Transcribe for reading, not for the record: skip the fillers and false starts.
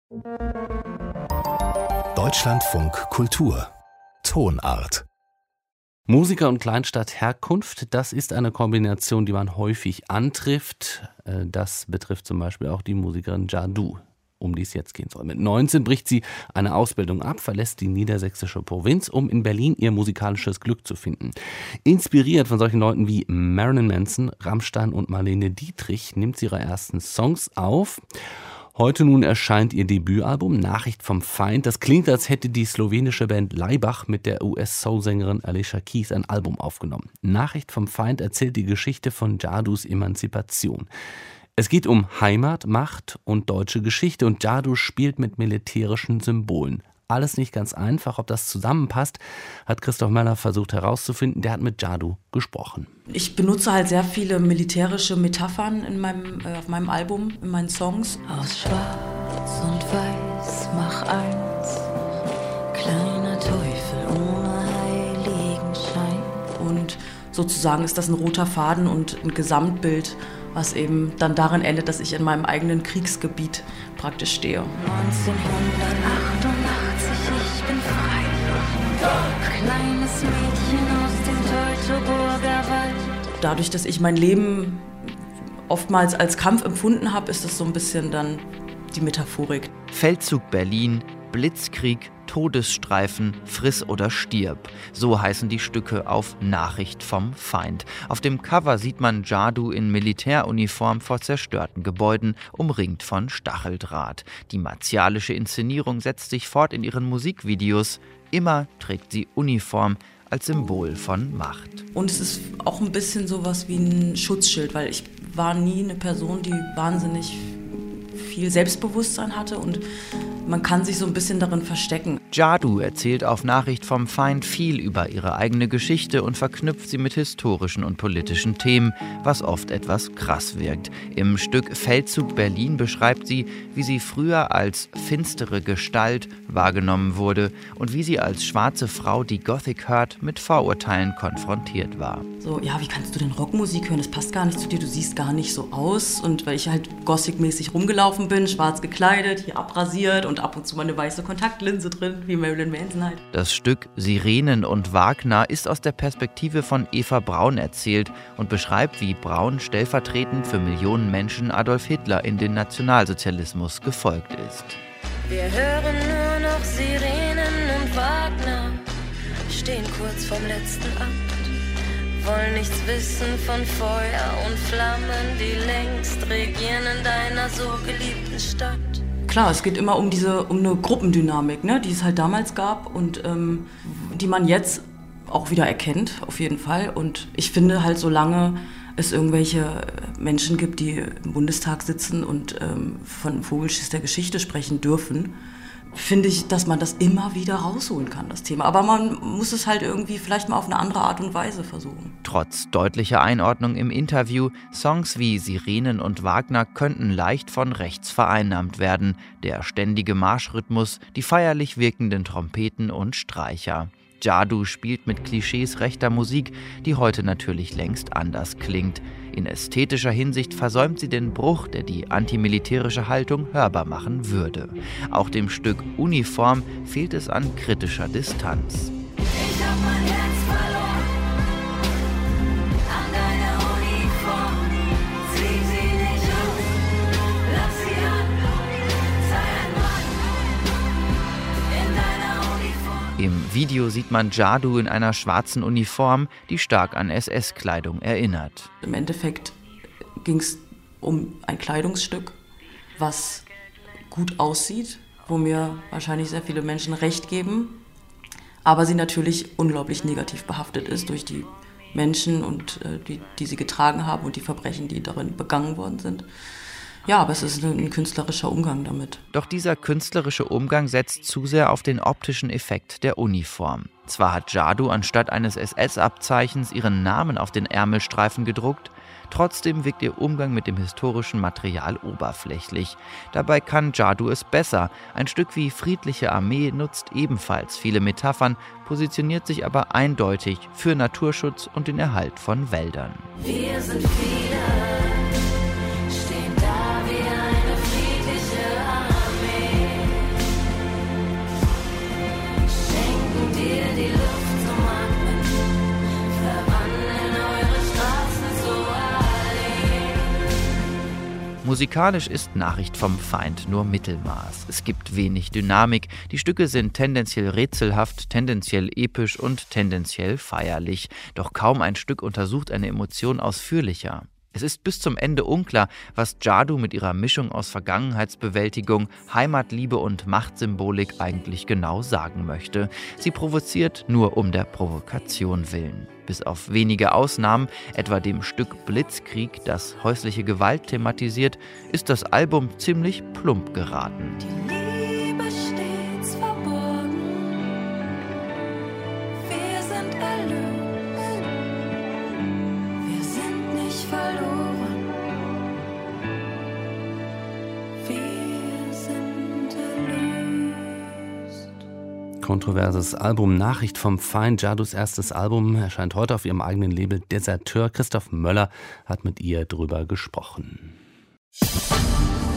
Deutschlandfunk Kultur Tonart. Musiker und Kleinstadtherkunft, das ist eine Kombination, die man häufig antrifft. Das betrifft zum Beispiel auch die Musikerin Jadu, um die es jetzt gehen soll. Mit 19 bricht sie eine Ausbildung ab, verlässt die niedersächsische Provinz, um in Berlin ihr musikalisches Glück zu finden. Inspiriert von solchen Leuten wie Marilyn Manson, Rammstein und Marlene Dietrich nimmt sie ihre ersten Songs auf. Heute nun erscheint ihr Debütalbum Nachricht vom Feind. Das klingt, als hätte die slowenische Band Laibach mit der US-Soul-Sängerin Alicia Keys ein Album aufgenommen. Nachricht vom Feind erzählt die Geschichte von Jadus Emanzipation. Es geht um Heimat, Macht und deutsche Geschichte und Jadu spielt mit militärischen Symbolen. Alles nicht ganz einfach, ob das zusammenpasst, hat Christoph Möller versucht herauszufinden. Der hat mit Jadu gesprochen. Ich benutze halt sehr viele militärische Metaphern auf meinem Album, in meinen Songs. Aus Schwarz und Weiß mach eins, kleiner Teufel ohne Heiligenschein. Und sozusagen ist das ein roter Faden und ein Gesamtbild, was eben dann darin endet, dass ich in meinem eigenen Kriegsgebiet praktisch stehe. 1988, ich bin frei. Kleines Mädchen aus dem Teutoburger Wald. Dadurch, dass ich mein Leben oftmals als Kampf empfunden habe, ist es so ein bisschen dann die Metaphorik. Feldzug Berlin, Blitzkrieg, Todesstreifen, Friss oder stirb. So heißen die Stücke auf Nachricht vom Feind. Auf dem Cover sieht man Jadu in Militäruniform vor zerstörten Gebäuden, umringt von Stacheldraht. Die martialische Inszenierung setzt sich fort in ihren Musikvideos. Immer trägt sie Uniform als Symbol von Macht. Und es ist auch ein bisschen sowas wie ein Schutzschild, weil ich war nie eine Person, die wahnsinnig viel Selbstbewusstsein hatte und man kann sich so ein bisschen darin verstecken. Jadu erzählt auf Nachricht vom Feind viel über ihre eigene Geschichte und verknüpft sie mit historischen und politischen Themen, was oft etwas krass wirkt. Im Stück Feldzug Berlin beschreibt sie, wie sie früher als finstere Gestalt wahrgenommen wurde und wie sie als schwarze Frau, die Gothic hört, mit Vorurteilen konfrontiert war. So, ja, wie kannst du denn Rockmusik hören? Das passt gar nicht zu dir, du siehst gar nicht so aus. Und weil ich halt Gothic-mäßig rumgelaufen bin, schwarz gekleidet, hier abrasiert und ab und zu mal eine weiße Kontaktlinse drin, wie Marilyn Manson halt. Das Stück Sirenen und Wagner ist aus der Perspektive von Eva Braun erzählt und beschreibt, wie Braun stellvertretend für Millionen Menschen Adolf Hitler in den Nationalsozialismus gefolgt ist. Wir hören nur noch Sirenen und Wagner, stehen kurz vorm letzten Akt, wollen nichts wissen von Feuer und Flammen, die längst regieren in deiner so geliebten Stadt. Klar, es geht immer um eine Gruppendynamik, ne, die es halt damals gab und die man jetzt auch wieder erkennt, auf jeden Fall. Und ich finde halt, solange es irgendwelche Menschen gibt, die im Bundestag sitzen und von Vogelschiss der Geschichte sprechen dürfen, finde ich, dass man das immer wieder rausholen kann, das Thema. Aber man muss es halt irgendwie vielleicht mal auf eine andere Art und Weise versuchen. Trotz deutlicher Einordnung im Interview, Songs wie Sirenen und Wagner könnten leicht von rechts vereinnahmt werden. Der ständige Marschrhythmus, die feierlich wirkenden Trompeten und Streicher. Jadu spielt mit Klischees rechter Musik, die heute natürlich längst anders klingt. In ästhetischer Hinsicht versäumt sie den Bruch, der die antimilitärische Haltung hörbar machen würde. Auch dem Stück Uniform fehlt es an kritischer Distanz. Ich hab mein Herz verloren an deiner Uniform. Zieh sie nicht aus, lass sie an, sei ein Mann in deiner Uniform. Im Video sieht man Jadu in einer schwarzen Uniform, die stark an SS-Kleidung erinnert. Im Endeffekt ging es um ein Kleidungsstück, was gut aussieht, wo mir wahrscheinlich sehr viele Menschen recht geben, aber sie natürlich unglaublich negativ behaftet ist durch die Menschen, und die sie getragen haben und die Verbrechen, die darin begangen worden sind. Ja, aber es ist ein künstlerischer Umgang damit. Doch dieser künstlerische Umgang setzt zu sehr auf den optischen Effekt der Uniform. Zwar hat Jadu anstatt eines SS-Abzeichens ihren Namen auf den Ärmelstreifen gedruckt, trotzdem wirkt ihr Umgang mit dem historischen Material oberflächlich. Dabei kann Jadu es besser. Ein Stück wie Friedliche Armee nutzt ebenfalls viele Metaphern, positioniert sich aber eindeutig für Naturschutz und den Erhalt von Wäldern. Wir sind viele, stehen da wie eine friedliche Armee. Musikalisch ist Nachricht vom Feind nur Mittelmaß. Es gibt wenig Dynamik, die Stücke sind tendenziell rätselhaft, tendenziell episch und tendenziell feierlich. Doch kaum ein Stück untersucht eine Emotion ausführlicher. Es ist bis zum Ende unklar, was Jadoo mit ihrer Mischung aus Vergangenheitsbewältigung, Heimatliebe und Machtsymbolik eigentlich genau sagen möchte. Sie provoziert nur um der Provokation willen. Bis auf wenige Ausnahmen, etwa dem Stück Blitzkrieg, das häusliche Gewalt thematisiert, ist das Album ziemlich plump geraten. Die Liebe stets verborgen, wir sind erlöst, wir sind nicht verloren, wir sind erlöst. Kontroverses Album Nachricht vom Feind. Jadoos erstes Album erscheint heute auf ihrem eigenen Label Deserteur. Christoph Möller hat mit ihr drüber gesprochen.